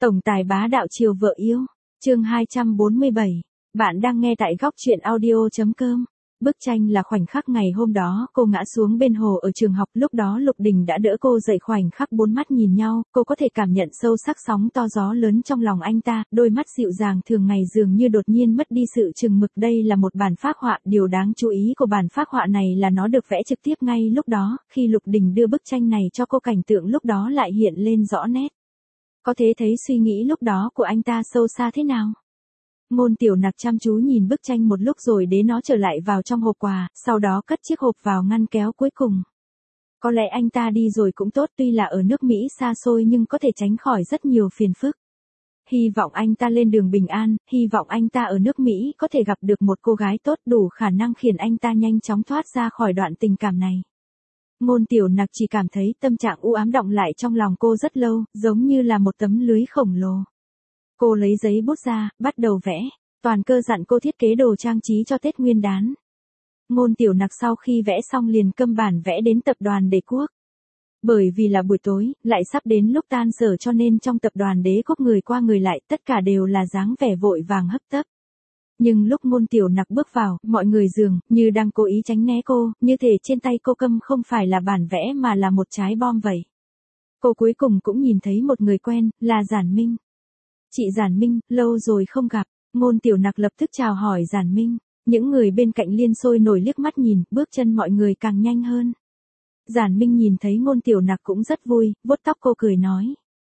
Tổng tài bá đạo chiều vợ yêu. Chương 247. Bạn đang nghe tại góc truyện audio.com. Bức tranh là khoảnh khắc ngày hôm đó cô ngã xuống bên hồ ở trường học, lúc đó Lục Đình đã đỡ cô dậy, khoảnh khắc bốn mắt nhìn nhau, cô có thể cảm nhận sâu sắc sóng to gió lớn trong lòng anh ta, đôi mắt dịu dàng thường ngày dường như đột nhiên mất đi sự chừng mực. Đây là một bản phác họa, điều đáng chú ý của bản phác họa này là nó được vẽ trực tiếp ngay lúc đó, khi Lục Đình đưa bức tranh này cho cô, cảnh tượng lúc đó lại hiện lên rõ nét. Có thể thấy suy nghĩ lúc đó của anh ta sâu xa thế nào. Ngôn Tiểu Nặc chăm chú nhìn bức tranh một lúc rồi đế nó trở lại vào trong hộp quà, sau đó cất chiếc hộp vào ngăn kéo cuối cùng. Có lẽ anh ta đi rồi cũng tốt, tuy là ở nước Mỹ xa xôi nhưng có thể tránh khỏi rất nhiều phiền phức. Hy vọng anh ta lên đường bình an, hy vọng anh ta ở nước Mỹ có thể gặp được một cô gái tốt đủ khả năng khiến anh ta nhanh chóng thoát ra khỏi đoạn tình cảm này. Ngôn Tiểu Nặc chỉ cảm thấy tâm trạng u ám đọng lại trong lòng cô rất lâu, giống như là một tấm lưới khổng lồ. Cô lấy giấy bút ra, bắt đầu vẽ. Toàn Cơ dặn cô thiết kế đồ trang trí cho Tết Nguyên đán. Ngôn Tiểu Nặc sau khi vẽ xong liền cầm bản vẽ đến tập đoàn Đế Quốc. Bởi vì là buổi tối, lại sắp đến lúc tan sở cho nên trong tập đoàn Đế Quốc người qua người lại, tất cả đều là dáng vẻ vội vàng hấp tấp. Nhưng lúc Ngôn Tiểu Nặc bước vào, mọi người dường như đang cố ý tránh né cô, như thể trên tay cô cầm không phải là bản vẽ mà là một trái bom vậy. Cô cuối cùng cũng nhìn thấy một người quen, là Giản Minh. Chị Giản Minh, lâu rồi không gặp. Ngôn Tiểu Nặc lập tức chào hỏi Giản Minh. Những người bên cạnh liên sôi nổi liếc mắt nhìn, bước chân mọi người càng nhanh hơn. Giản Minh nhìn thấy Ngôn Tiểu Nặc cũng rất vui, vuốt tóc cô cười nói.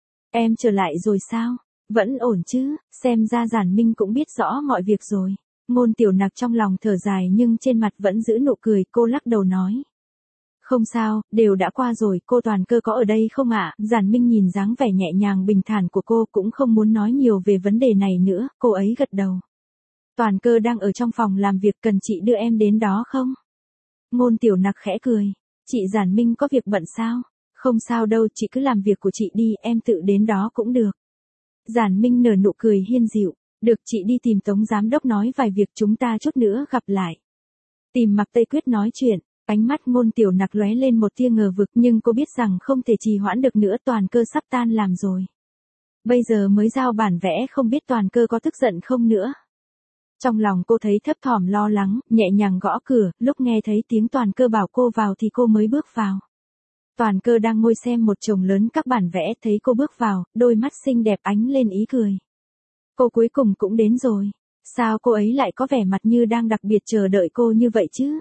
Em trở lại rồi sao? Vẫn ổn chứ, xem ra Giản Minh cũng biết rõ mọi việc rồi. Ngôn Tiểu Nặc trong lòng thở dài nhưng trên mặt vẫn giữ nụ cười, cô lắc đầu nói. Không sao, đều đã qua rồi, cô Toàn Cơ có ở đây không ạ? Giản Minh nhìn dáng vẻ nhẹ nhàng bình thản của cô cũng không muốn nói nhiều về vấn đề này nữa, cô ấy gật đầu. Toàn Cơ đang ở trong phòng làm việc, cần chị đưa em đến đó không? Ngôn Tiểu Nặc khẽ cười. Chị Giản Minh có việc bận sao? Không sao đâu, chị cứ làm việc của chị đi, em tự đến đó cũng được. Giản Minh nở nụ cười hiền dịu. Được, chị đi tìm Tống giám đốc nói vài việc, chúng ta chút nữa gặp lại. Tìm Mạc Tây Quyết nói chuyện. Ánh mắt Ngôn Tiểu Nặc lóe lên một tia ngờ vực, nhưng cô biết rằng không thể trì hoãn được nữa, Toàn Cơ sắp tan làm rồi. Bây giờ mới giao bản vẽ, không biết Toàn Cơ có tức giận không nữa. Trong lòng cô thấy thấp thỏm lo lắng, nhẹ nhàng gõ cửa, lúc nghe thấy tiếng Toàn Cơ bảo cô vào thì cô mới bước vào. Toàn Cơ đang ngồi xem một chồng lớn các bản vẽ, thấy cô bước vào, đôi mắt xinh đẹp ánh lên ý cười. Cô cuối cùng cũng đến rồi. Sao cô ấy lại có vẻ mặt như đang đặc biệt chờ đợi cô như vậy chứ?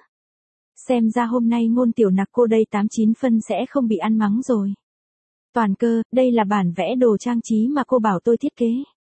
Xem ra hôm nay Ngôn Tiểu Nặc cô đây 89 phân sẽ không bị ăn mắng rồi. Toàn Cơ, đây là bản vẽ đồ trang trí mà cô bảo tôi thiết kế.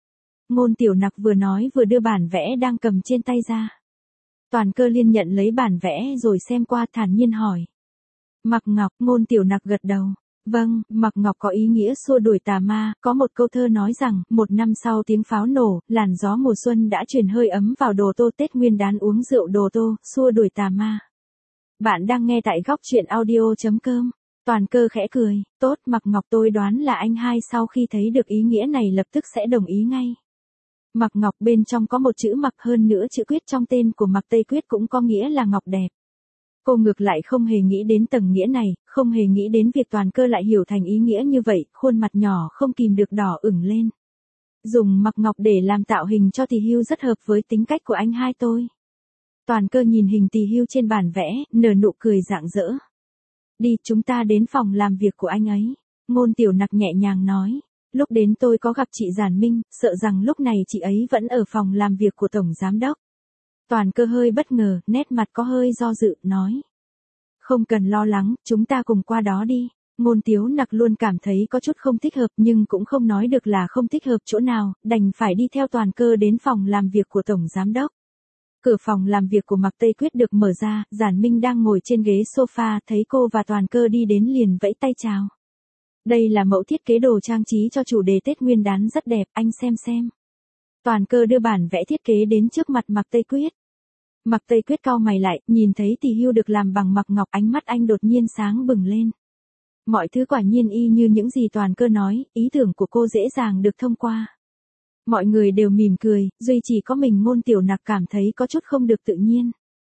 Ngôn Tiểu Nặc vừa nói vừa đưa bản vẽ đang cầm trên tay ra. Toàn Cơ liên nhận lấy bản vẽ rồi xem qua, thản nhiên hỏi. Mạc Ngọc? Ngôn Tiểu Nặc gật đầu. Vâng, Mạc Ngọc có ý nghĩa xua đuổi tà ma, có một câu thơ nói rằng, một năm sau tiếng pháo nổ, làn gió mùa xuân đã truyền hơi ấm vào Đồ Tô, Tết Nguyên đán uống rượu Đồ Tô, xua đuổi tà ma. Bạn đang nghe tại góc truyện audio.com. Toàn Cơ khẽ cười. Tốt, Mạc Ngọc, tôi đoán là anh hai sau khi thấy được ý nghĩa này lập tức sẽ đồng ý ngay. Mạc Ngọc bên trong có một chữ Mạc, hơn nữa chữ Quyết trong tên của Mạc Tây Quyết cũng có nghĩa là ngọc đẹp. Cô ngược lại không hề nghĩ đến tầng nghĩa này, không hề nghĩ đến việc Toàn Cơ lại hiểu thành ý nghĩa như vậy, khuôn mặt nhỏ không kìm được đỏ ửng lên. Dùng Mạc Ngọc để làm tạo hình cho Tỳ Hưu rất hợp với tính cách của anh hai tôi. Toàn Cơ nhìn hình Tỳ Hưu trên bản vẽ, nở nụ cười rạng rỡ. Đi, chúng ta đến phòng làm việc của anh ấy. Ngôn Tiểu Nặc nhẹ nhàng nói. Lúc đến tôi có gặp chị Giản Minh, sợ rằng lúc này chị ấy vẫn ở phòng làm việc của Tổng Giám Đốc. Toàn Cơ hơi bất ngờ, nét mặt có hơi do dự, nói. Không cần lo lắng, chúng ta cùng qua đó đi. Ngôn Tiểu Nặc luôn cảm thấy có chút không thích hợp nhưng cũng không nói được là không thích hợp chỗ nào, đành phải đi theo Toàn Cơ đến phòng làm việc của Tổng Giám Đốc. Cửa phòng làm việc của Mạc Tây Quyết được mở ra, Giản Minh đang ngồi trên ghế sofa, thấy cô và Toàn Cơ đi đến liền vẫy tay chào. Đây là mẫu thiết kế đồ trang trí cho chủ đề Tết Nguyên đán rất đẹp, anh xem. Toàn Cơ đưa bản vẽ thiết kế đến trước mặt Mạc Tây Quyết. Mạc Tây Quyết cau mày lại, nhìn thấy Tỳ Hưu được làm bằng Mạc Ngọc, ánh mắt anh đột nhiên sáng bừng lên. Mọi thứ quả nhiên y như những gì Toàn Cơ nói, ý tưởng của cô dễ dàng được thông qua. Mọi người đều mỉm cười, duy chỉ có mình Ngôn Tiểu Nặc cảm thấy có chút không được tự nhiên.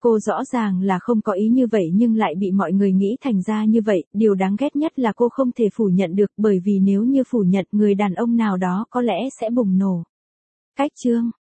Cô rõ ràng là không có ý như vậy nhưng lại bị mọi người nghĩ thành ra như vậy, điều đáng ghét nhất là cô không thể phủ nhận được bởi vì nếu như phủ nhận người đàn ông nào đó có lẽ sẽ bùng nổ. Cách chương